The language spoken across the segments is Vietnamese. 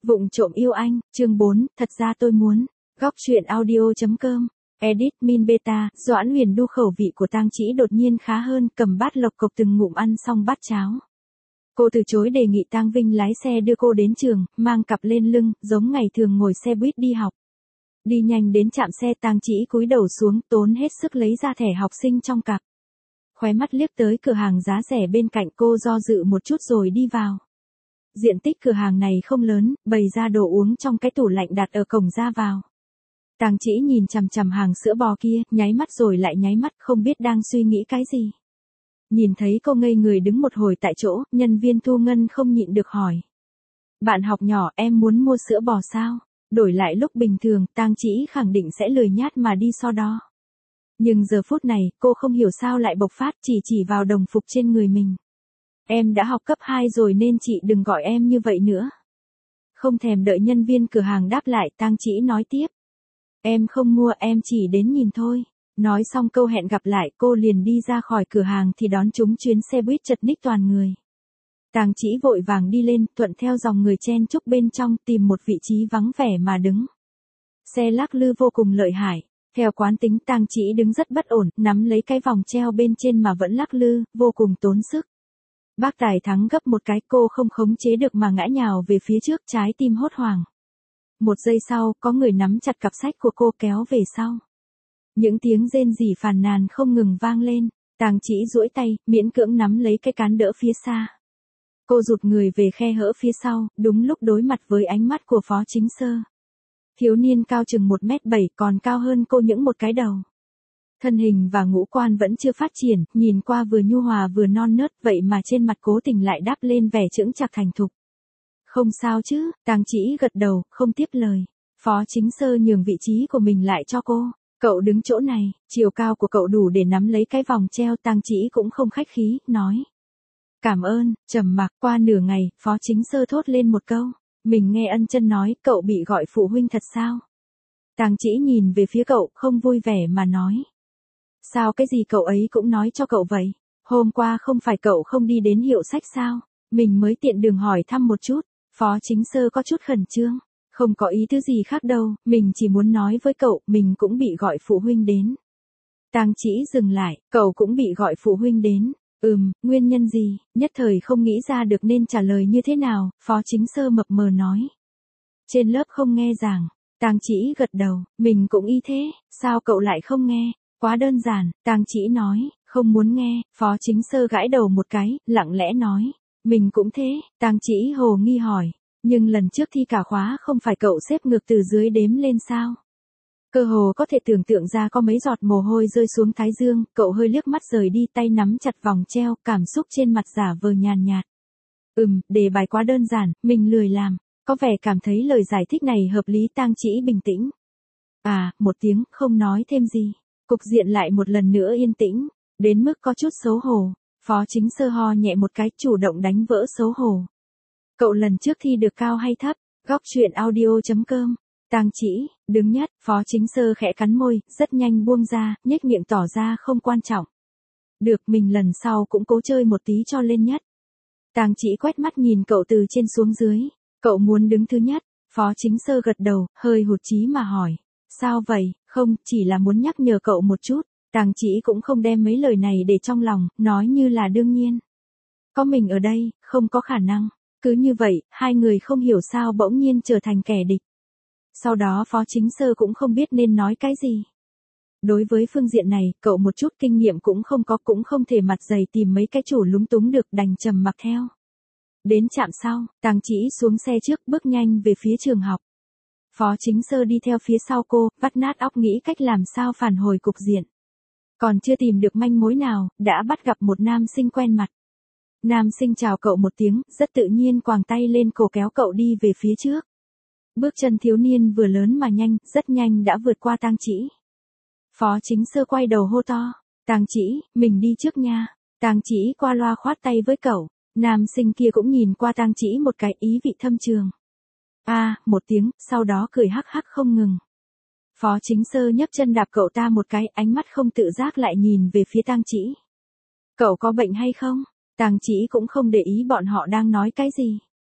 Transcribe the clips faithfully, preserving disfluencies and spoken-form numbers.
Vụng trộm yêu anh, chương bốn, thật ra tôi muốn. Góc truyện audio.com. Edit Min Beta, Doãn Huyền Du khẩu vị của Tang Chỉ đột nhiên khá hơn, cầm bát lộc cộc từng ngụm ăn xong bát cháo. Cô từ chối đề nghị Tang Vinh lái xe đưa cô đến trường, mang cặp lên lưng, giống ngày thường ngồi xe buýt đi học. Đi nhanh đến trạm xe, Tang Chỉ cúi đầu xuống, tốn hết sức lấy ra thẻ học sinh trong cặp. Khóe mắt liếc tới cửa hàng giá rẻ bên cạnh, cô do dự một chút rồi đi vào. Diện tích cửa hàng này không lớn, bày ra đồ uống trong cái tủ lạnh đặt ở cổng ra vào. Tang Chỉ nhìn chằm chằm hàng sữa bò kia, nháy mắt rồi lại nháy mắt, không biết đang suy nghĩ cái gì. Nhìn thấy cô ngây người đứng một hồi tại chỗ, nhân viên thu ngân không nhịn được hỏi. Bạn học nhỏ, em muốn mua sữa bò sao? Đổi lại lúc bình thường, Tang Chỉ khẳng định sẽ lười nhát mà đi so đo. Nhưng giờ phút này, cô không hiểu sao lại bộc phát, chỉ chỉ vào đồng phục trên người mình. Em đã học cấp hai rồi nên chị đừng gọi em như vậy nữa. Không thèm đợi nhân viên cửa hàng đáp lại, Tang Chỉ nói tiếp. Em không mua, em chỉ đến nhìn thôi. Nói xong câu hẹn gặp lại, cô liền đi ra khỏi cửa hàng thì đón trúng chuyến xe buýt chật ních toàn người. Tang Chỉ vội vàng đi lên, thuận theo dòng người chen chúc bên trong, tìm một vị trí vắng vẻ mà đứng. Xe lắc lư vô cùng lợi hại. Theo quán tính, Tang Chỉ đứng rất bất ổn, nắm lấy cái vòng treo bên trên mà vẫn lắc lư, vô cùng tốn sức. Bác tài thắng gấp một cái, cô không khống chế được mà ngã nhào về phía trước, trái tim hốt hoảng. Một giây sau, có người nắm chặt cặp sách của cô kéo về sau. Những tiếng rên rỉ phàn nàn không ngừng vang lên, Tang Chỉ duỗi tay, miễn cưỡng nắm lấy cái cán đỡ phía xa. Cô rụt người về khe hở phía sau, đúng lúc đối mặt với ánh mắt của Phó Chính Sơ. Thiếu niên cao chừng một mét bảy, còn cao hơn cô những một cái đầu. Thân hình và ngũ quan vẫn chưa phát triển, nhìn qua vừa nhu hòa vừa non nớt, vậy mà trên mặt cố tình lại đáp lên vẻ chững chạc thành thục. Không sao chứ, Tang Chỉ gật đầu, không tiếp lời. Phó Chính Sơ nhường vị trí của mình lại cho cô. Cậu đứng chỗ này, chiều cao của cậu đủ để nắm lấy cái vòng treo. Tang Chỉ cũng không khách khí, nói. Cảm ơn. Trầm mặc qua nửa ngày, Phó Chính Sơ thốt lên một câu. Mình nghe ân chân nói, cậu bị gọi phụ huynh thật sao? Tang Chỉ nhìn về phía cậu, không vui vẻ mà nói. Sao cái gì cậu ấy cũng nói cho cậu vậy? Hôm qua không phải cậu không đi đến hiệu sách sao? Mình mới tiện đường hỏi thăm một chút. Phó Chính Sơ có chút khẩn trương. Không có ý thứ gì khác đâu, mình chỉ muốn nói với cậu, mình cũng bị gọi phụ huynh đến. Tang Chỉ dừng lại, cậu cũng bị gọi phụ huynh đến. Ừm, nguyên nhân gì? Nhất thời không nghĩ ra được nên trả lời như thế nào, Phó Chính Sơ mập mờ nói. Trên lớp không nghe giảng. Tang Chỉ gật đầu, mình cũng y thế, sao cậu lại không nghe? Quá đơn giản, Tang Chỉ nói, không muốn nghe. Phó Chính Sơ gãi đầu một cái, lặng lẽ nói. Mình cũng thế. Tang Chỉ hồ nghi hỏi. Nhưng lần trước thi cả khóa không phải cậu xếp ngược từ dưới đếm lên sao? Cơ hồ có thể tưởng tượng ra có mấy giọt mồ hôi rơi xuống thái dương, cậu hơi liếc mắt rời đi, tay nắm chặt vòng treo, cảm xúc trên mặt giả vờ nhàn nhạt. Ừm, đề bài quá đơn giản, mình lười làm. Có vẻ cảm thấy lời giải thích này hợp lý. Tang Chỉ bình tĩnh. À, một tiếng, không nói thêm gì. Cục diện lại một lần nữa yên tĩnh, đến mức có chút xấu hổ. Phó Chính Sơ ho nhẹ một cái, chủ động đánh vỡ xấu hổ. Cậu lần trước thi được cao hay thấp? Góc truyện audio.com. Tang Chỉ, đứng nhất. Phó Chính Sơ khẽ cắn môi, rất nhanh buông ra, nhếch miệng tỏ ra không quan trọng. Được, mình lần sau cũng cố chơi một tí cho lên nhất. Tang Chỉ quét mắt nhìn cậu từ trên xuống dưới. Cậu muốn đứng thứ nhất? Phó Chính Sơ gật đầu, hơi hụt chí mà hỏi. Sao vậy? Không, chỉ là muốn nhắc nhở cậu một chút. Tang Chỉ cũng không đem mấy lời này để trong lòng, nói như là đương nhiên. Có mình ở đây, không có khả năng. Cứ như vậy, hai người không hiểu sao bỗng nhiên trở thành kẻ địch. Sau đó Phó Chính Sơ cũng không biết nên nói cái gì. Đối với phương diện này, cậu một chút kinh nghiệm cũng không có, cũng không thể mặt dày tìm mấy cái chủ lúng túng được, đành trầm mặc theo. Đến trạm sau, Tang Chỉ xuống xe trước, bước nhanh về phía trường học. Phó Chính Sơ đi theo phía sau cô, vắt nát óc nghĩ cách làm sao phản hồi cục diện. Còn chưa tìm được manh mối nào, đã bắt gặp một nam sinh quen mặt. Nam sinh chào cậu một tiếng, rất tự nhiên quàng tay lên cổ kéo cậu đi về phía trước. Bước chân thiếu niên vừa lớn mà nhanh, rất nhanh đã vượt qua Tang Chỉ. Phó Chính Sơ quay đầu hô to. Tang Chỉ, mình đi trước nha. Tang Chỉ qua loa khoát tay với cậu. Nam sinh kia cũng nhìn qua Tang Chỉ một cái, ý vị thâm trường. A, à, một tiếng, sau đó cười hắc hắc không ngừng. Phó Chính Sơ nhấc chân đạp cậu ta một cái, ánh mắt không tự giác lại nhìn về phía Tang Chỉ. Cậu có bệnh hay không? Tang Chỉ cũng không để ý bọn họ đang nói cái gì.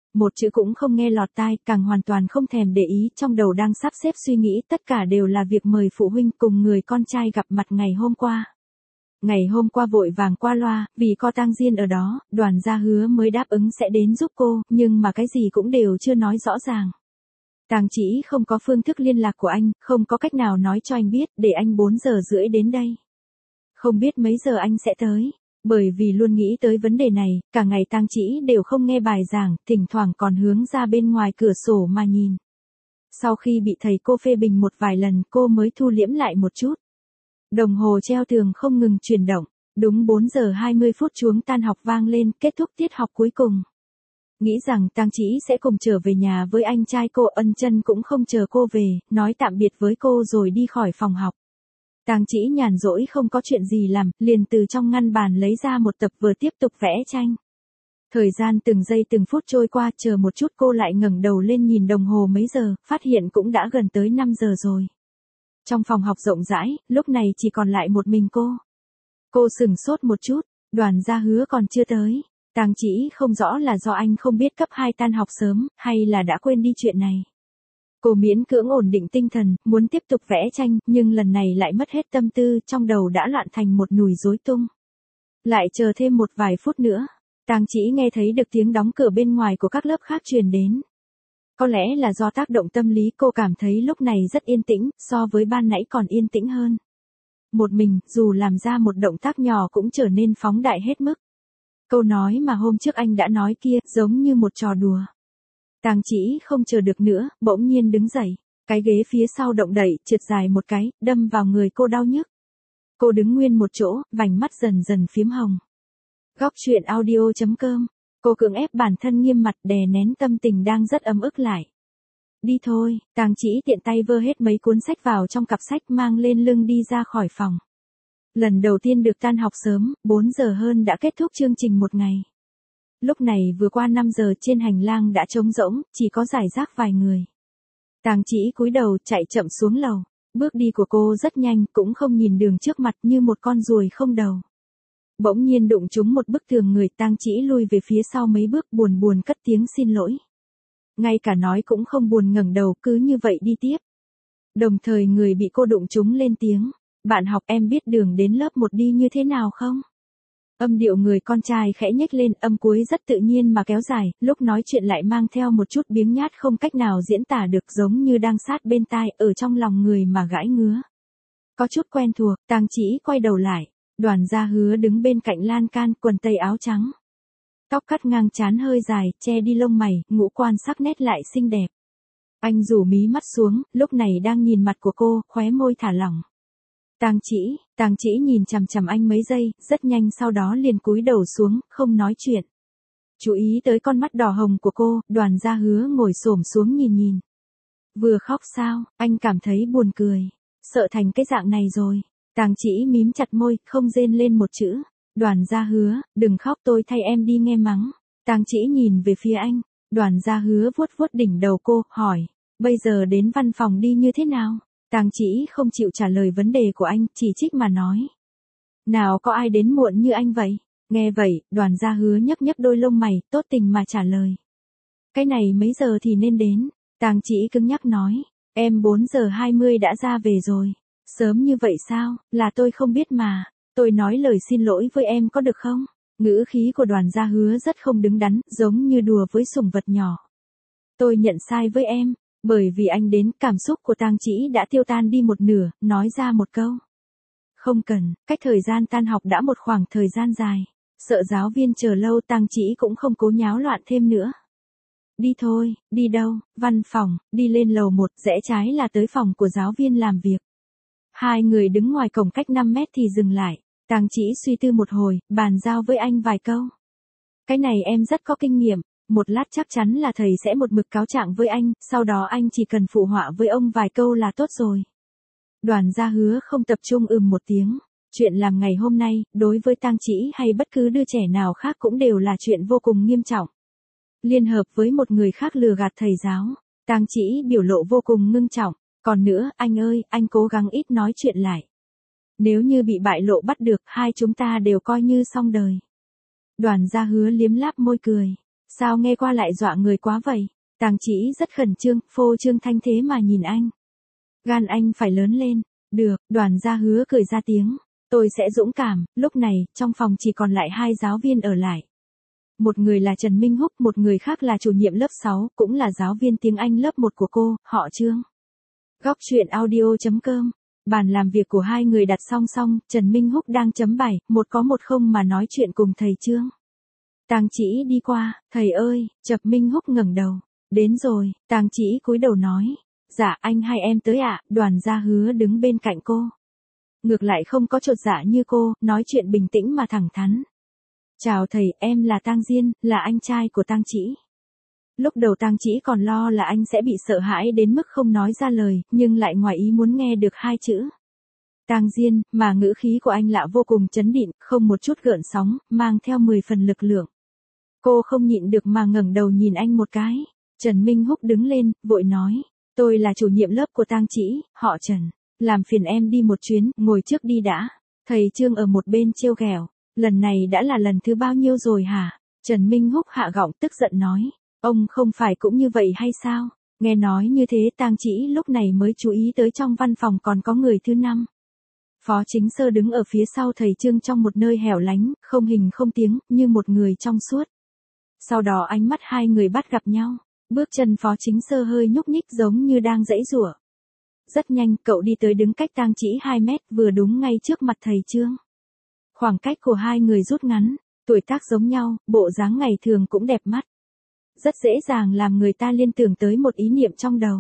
Một chữ cũng không nghe lọt tai, càng hoàn toàn không thèm để ý, trong đầu đang sắp xếp suy nghĩ tất cả đều là việc mời phụ huynh cùng người con trai gặp mặt ngày hôm qua. Ngày hôm qua vội vàng qua loa, vì có tang Diên ở đó, Đoàn Gia hứa mới đáp ứng sẽ đến giúp cô, nhưng mà cái gì cũng đều chưa nói rõ ràng. Tang Chỉ không có phương thức liên lạc của anh, không có cách nào nói cho anh biết, để anh bốn giờ rưỡi đến đây. Không biết mấy giờ anh sẽ tới. Bởi vì luôn nghĩ tới vấn đề này, cả ngày Tang Chỉ đều không nghe bài giảng, thỉnh thoảng còn hướng ra bên ngoài cửa sổ mà nhìn. Sau khi bị thầy cô phê bình một vài lần, cô mới thu liễm lại một chút. Đồng hồ treo tường không ngừng chuyển động, đúng bốn giờ hai mươi phút chuông tan học vang lên, kết thúc tiết học cuối cùng. Nghĩ rằng Tang Chỉ sẽ cùng trở về nhà với anh trai cô, Ân Chân cũng không chờ cô về, nói tạm biệt với cô rồi đi khỏi phòng học. Tang Chỉ nhàn rỗi không có chuyện gì làm, liền từ trong ngăn bàn lấy ra một tập vừa tiếp tục vẽ tranh. Thời gian từng giây từng phút trôi qua, chờ một chút cô lại ngẩng đầu lên nhìn đồng hồ mấy giờ, phát hiện cũng đã gần tới năm giờ rồi. Trong phòng học rộng rãi, lúc này chỉ còn lại một mình cô. Cô sửng sốt một chút, Đoàn Gia hứa còn chưa tới. Tang Chỉ không rõ là do anh không biết cấp hai tan học sớm, hay là đã quên đi chuyện này. Cô miễn cưỡng ổn định tinh thần, muốn tiếp tục vẽ tranh, nhưng lần này lại mất hết tâm tư, trong đầu đã loạn thành một nùi rối tung. Lại chờ thêm một vài phút nữa, Tang Chỉ nghe thấy được tiếng đóng cửa bên ngoài của các lớp khác truyền đến. Có lẽ là do tác động tâm lý, cô cảm thấy lúc này rất yên tĩnh, so với ban nãy còn yên tĩnh hơn. Một mình, dù làm ra một động tác nhỏ cũng trở nên phóng đại hết mức. Câu nói mà hôm trước anh đã nói kia, giống như một trò đùa. Tang Chỉ không chờ được nữa, bỗng nhiên đứng dậy. Cái ghế phía sau động đẩy, trượt dài một cái, đâm vào người cô đau nhức. Cô đứng nguyên một chỗ, vành mắt dần dần phím hồng. Góc truyện audio chấm com. Cô cưỡng ép bản thân nghiêm mặt, đè nén tâm tình đang rất ấm ức lại. Đi thôi, Tang Chỉ tiện tay vơ hết mấy cuốn sách vào trong cặp sách, mang lên lưng đi ra khỏi phòng. Lần đầu tiên được tan học sớm, bốn giờ hơn đã kết thúc chương trình một ngày. Lúc này vừa qua năm giờ, trên hành lang đã trống rỗng, chỉ có rải rác vài người. Tang Chỉ cúi đầu chạy chậm xuống lầu. Bước đi của cô rất nhanh, cũng không nhìn đường trước mặt, như một con ruồi không đầu. Bỗng nhiên đụng trúng một bức tường, người Tang Chỉ lui về phía sau mấy bước, buồn buồn cất tiếng xin lỗi. Ngay cả nói cũng không buồn ngẩng đầu, cứ như vậy đi tiếp. Đồng thời người bị cô đụng trúng lên tiếng. Bạn học, em biết đường đến lớp một đi như thế nào không? Âm điệu người con trai khẽ nhếch lên, âm cuối rất tự nhiên mà kéo dài, lúc nói chuyện lại mang theo một chút biếng nhát không cách nào diễn tả được, giống như đang sát bên tai, ở trong lòng người mà gãi ngứa. Có chút quen thuộc, Tang Chỉ quay đầu lại, Đoàn Gia hứa đứng bên cạnh lan can, quần tây áo trắng. Tóc cắt ngang trán hơi dài, che đi lông mày, ngũ quan sắc nét lại xinh đẹp. Anh rủ mí mắt xuống, lúc này đang nhìn mặt của cô, khóe môi thả lỏng. Tang Chỉ, Tang Chỉ nhìn chằm chằm anh mấy giây, rất nhanh sau đó liền cúi đầu xuống, không nói chuyện. Chú ý tới con mắt đỏ hồng của cô, Đoàn Gia hứa ngồi xổm xuống nhìn nhìn. Vừa khóc sao, anh cảm thấy buồn cười. Sợ thành cái dạng này rồi. Tang Chỉ mím chặt môi, không rên lên một chữ. Đoàn Gia hứa, đừng khóc, tôi thay em đi nghe mắng. Tang Chỉ nhìn về phía anh. Đoàn Gia hứa vuốt vuốt đỉnh đầu cô, hỏi. Bây giờ đến văn phòng đi như thế nào? Tang Chỉ không chịu trả lời vấn đề của anh, chỉ trích mà nói. Nào có ai đến muộn như anh vậy? Nghe vậy, Đoàn Gia hứa nhấc nhấc đôi lông mày, tốt tình mà trả lời. Cái này mấy giờ thì nên đến? Tang Chỉ cứng nhắc nói. Em bốn giờ hai mươi đã ra về rồi. Sớm như vậy sao? Là tôi không biết mà. Tôi nói lời xin lỗi với em có được không? Ngữ khí của Đoàn Gia hứa rất không đứng đắn, giống như đùa với sủng vật nhỏ. Tôi nhận sai với em. Bởi vì anh đến, cảm xúc của Tang Chỉ đã tiêu tan đi một nửa, nói ra một câu. Không cần, cách thời gian tan học đã một khoảng thời gian dài. Sợ giáo viên chờ lâu, Tang Chỉ cũng không cố nháo loạn thêm nữa. Đi thôi, đi đâu? Văn phòng, đi lên lầu một, rẽ trái là tới phòng của giáo viên làm việc. Hai người đứng ngoài cổng cách năm mét thì dừng lại. Tang Chỉ suy tư một hồi, bàn giao với anh vài câu. Cái này em rất có kinh nghiệm. Một lát chắc chắn là thầy sẽ một mực cáo trạng với anh, sau đó anh chỉ cần phụ họa với ông vài câu là tốt rồi. Đoàn Gia hứa không tập trung ừm một tiếng. Chuyện làm ngày hôm nay, đối với Tang Chỉ hay bất cứ đứa trẻ nào khác cũng đều là chuyện vô cùng nghiêm trọng. Liên hợp với một người khác lừa gạt thầy giáo, Tang Chỉ biểu lộ vô cùng ngưng trọng. Còn nữa, anh ơi, anh cố gắng ít nói chuyện lại. Nếu như bị bại lộ bắt được, hai chúng ta đều coi như xong đời. Đoàn Gia hứa liếm láp môi cười. Sao nghe qua lại dọa người quá vậy? Tang Chỉ rất khẩn trương, phô trương thanh thế mà nhìn anh. Gan anh phải lớn lên. Được, Đoàn Gia Hứa cười ra tiếng. Tôi sẽ dũng cảm. Lúc này, trong phòng chỉ còn lại hai giáo viên ở lại. Một người là Trần Minh Húc, một người khác là chủ nhiệm lớp sáu, cũng là giáo viên tiếng Anh lớp một của cô, họ Trương. Góc truyện audio chấm com. Bàn làm việc của hai người đặt song song, Trần Minh Húc đang chấm bài, một có một không mà nói chuyện cùng thầy Trương. Tang Chỉ đi qua, thầy ơi, chập Minh Húc ngẩng đầu. Đến rồi, Tang Chỉ cúi đầu nói. Dạ anh hai em tới ạ, Đoàn Gia Hứa đứng bên cạnh cô. Ngược lại không có chột dạ như cô, nói chuyện bình tĩnh mà thẳng thắn. Chào thầy, em là Tang Diên, là anh trai của Tang Chỉ. Lúc đầu Tang Chỉ còn lo là anh sẽ bị sợ hãi đến mức không nói ra lời, nhưng lại ngoài ý muốn nghe được hai chữ. Tang Diên, mà ngữ khí của anh lạ vô cùng chấn định, không một chút gợn sóng, mang theo mười phần lực lượng. Cô không nhịn được mà ngẩng đầu nhìn anh một cái. Trần Minh Húc đứng lên, vội nói. Tôi là chủ nhiệm lớp của Tang Chỉ, họ Trần. Làm phiền em đi một chuyến, ngồi trước đi đã. Thầy Trương ở một bên trêu ghẹo. Lần này đã là lần thứ bao nhiêu rồi hả? Trần Minh Húc hạ giọng tức giận nói. Ông không phải cũng như vậy hay sao? Nghe nói như thế Tang Chỉ lúc này mới chú ý tới trong văn phòng còn có người thứ năm. Phó Chính Sơ đứng ở phía sau thầy Trương trong một nơi hẻo lánh, không hình không tiếng, như một người trong suốt. Sau đó ánh mắt hai người bắt gặp nhau. Bước chân Phó Chính Sơ hơi nhúc nhích giống như đang giãy giụa. Rất nhanh, cậu đi tới đứng cách Tang Chỉ hai mét, vừa đúng ngay trước mặt thầy Trương. Khoảng cách của hai người rút ngắn, tuổi tác giống nhau, bộ dáng ngày thường cũng đẹp mắt. Rất dễ dàng làm người ta liên tưởng tới một ý niệm trong đầu.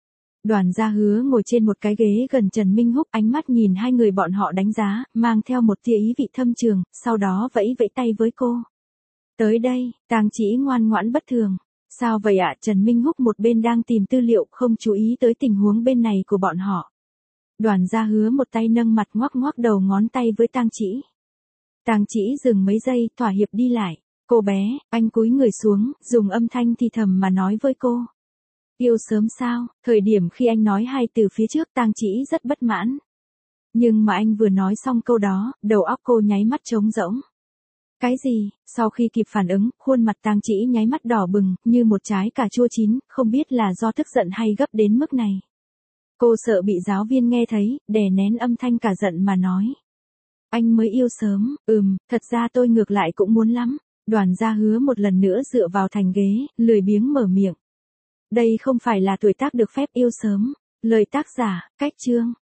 Đoàn Gia Hứa ngồi trên một cái ghế gần Trần Minh Húc, ánh mắt nhìn hai người bọn họ đánh giá, mang theo một tia ý vị thâm trường, sau đó vẫy vẫy tay với cô. Tới đây, Tang Chỉ ngoan ngoãn bất thường. Sao vậy ạ? Trần Minh Húc một bên đang tìm tư liệu, không chú ý tới tình huống bên này của bọn họ. Đoàn Gia Hứa một tay nâng mặt ngoắc ngoắc đầu ngón tay với Tang Chỉ. Tang Chỉ dừng mấy giây, thỏa hiệp đi lại. Cô bé, anh cúi người xuống, dùng âm thanh thì thầm mà nói với cô. Yêu sớm sao? Thời điểm khi anh nói hai từ phía trước Tang Chỉ rất bất mãn. Nhưng mà anh vừa nói xong câu đó, đầu óc cô nháy mắt trống rỗng. Cái gì? Sau khi kịp phản ứng, khuôn mặt Tang Chỉ nháy mắt đỏ bừng, như một trái cà chua chín, không biết là do tức giận hay gấp đến mức này. Cô sợ bị giáo viên nghe thấy, đè nén âm thanh cả giận mà nói. Anh mới yêu sớm, ừm, thật ra tôi ngược lại cũng muốn lắm. Đoàn Gia Hứa một lần nữa dựa vào thành ghế, lười biếng mở miệng. Đây không phải là tuổi tác được phép yêu sớm. Lời tác giả, Cách Chương.